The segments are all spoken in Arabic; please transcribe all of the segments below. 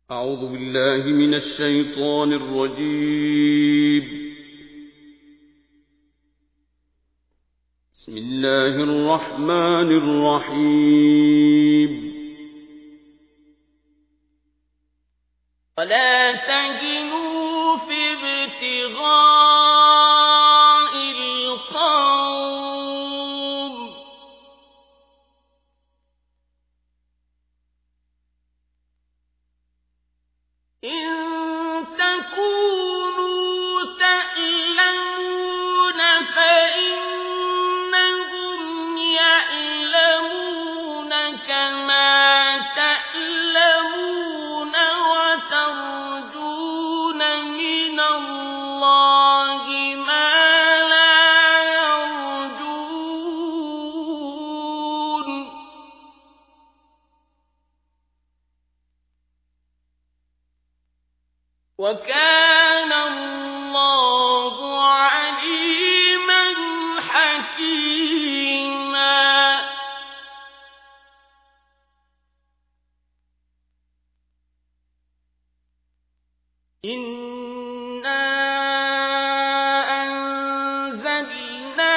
أعوذ بالله من الشيطان الرجيم. بسم الله الرحمن الرحيم. ولا تهنوا في ابتغاء القوم إن تكونوا تألمون فإنهم يألمون كما تألمون وترجون من الله ما لا يرجون وكان الله عليما حكيما إنا أنزلنا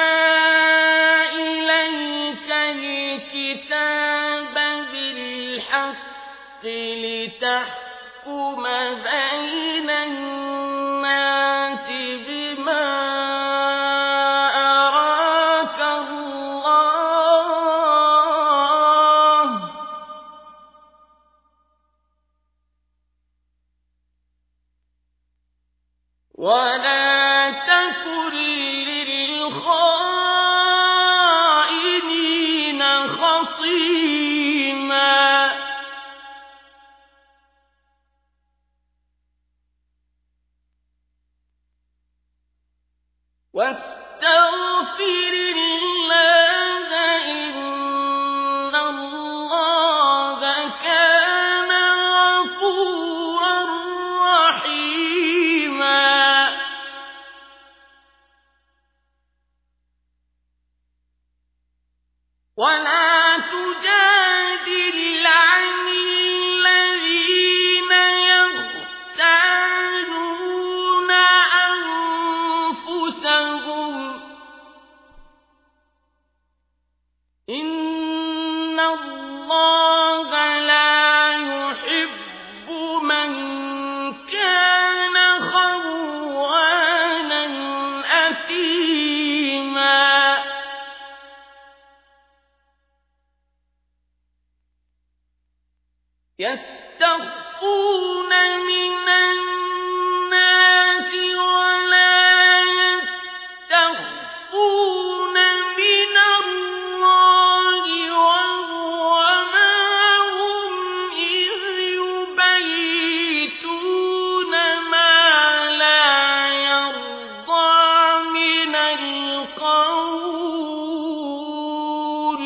إليك الكتاب بالحق لتحكم بين الناس بما أراك الله ولا تكن للخائنين خصيما واستغفر الله إن الله كان غفورا رحيما ولا تجادل عن الذين يختانون أنفسهم إن الله لا يحب من كان خوانا أثيما يستخفون من الناس ولا يستخفون من الله وهو معهم إذ يبيتون ما لا يرضى من القول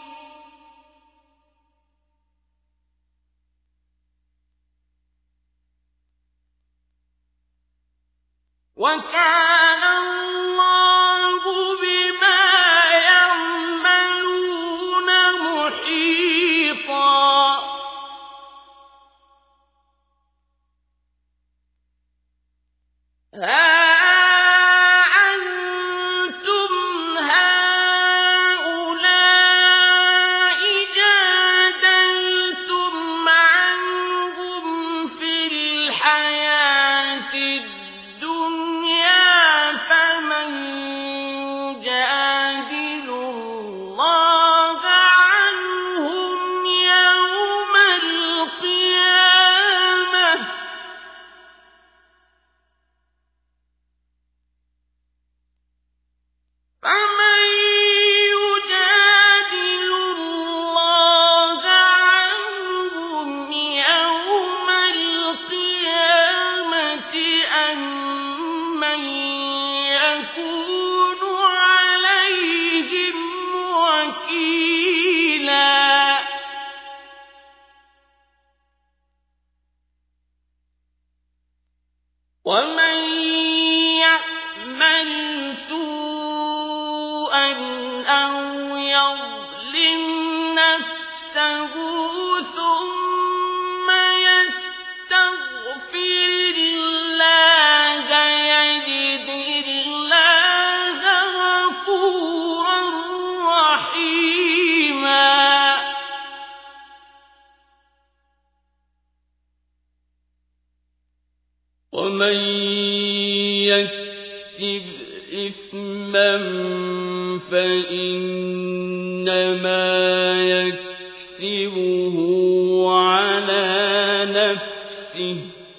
وكان الله بما يعملون محيطا ها أنتم هؤلاء جادلتم عنهم في الحياة الدنيا ومن يكسب إثما فإنما يكسبه على نفسه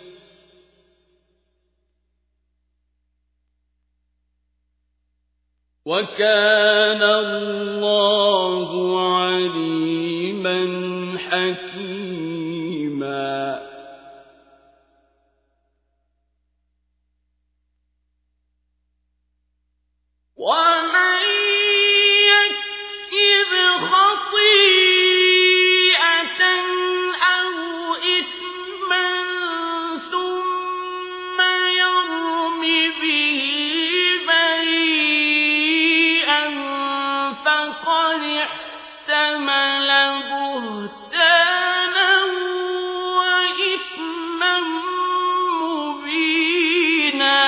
وكان الله عليما حكيما ومن يكسب خطيئة أو إثما ثم يرم به بريئا فقد احتمل بهتانا وإثما مبينا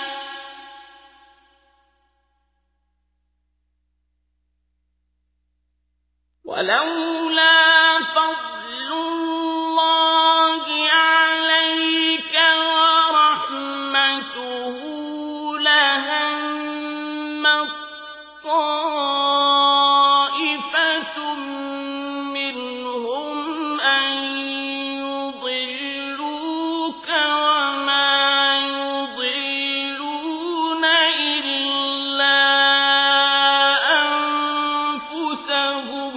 ولولا فضل الله عليك ورحمته لهمت طائفة منهم أن يضلوك وما يضلون إلا أنفسهم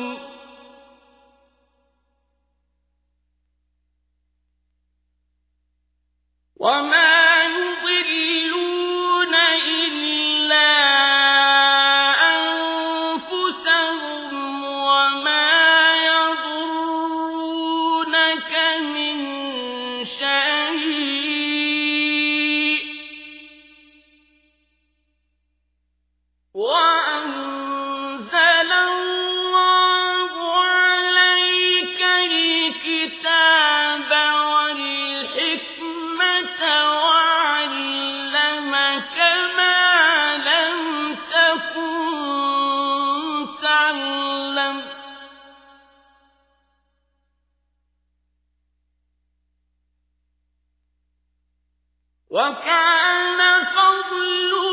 وما يضرونك من شيء وأنزل الله عليك الكتاب والحكمة وعلمك ما لم تكن تعلم وكان فضل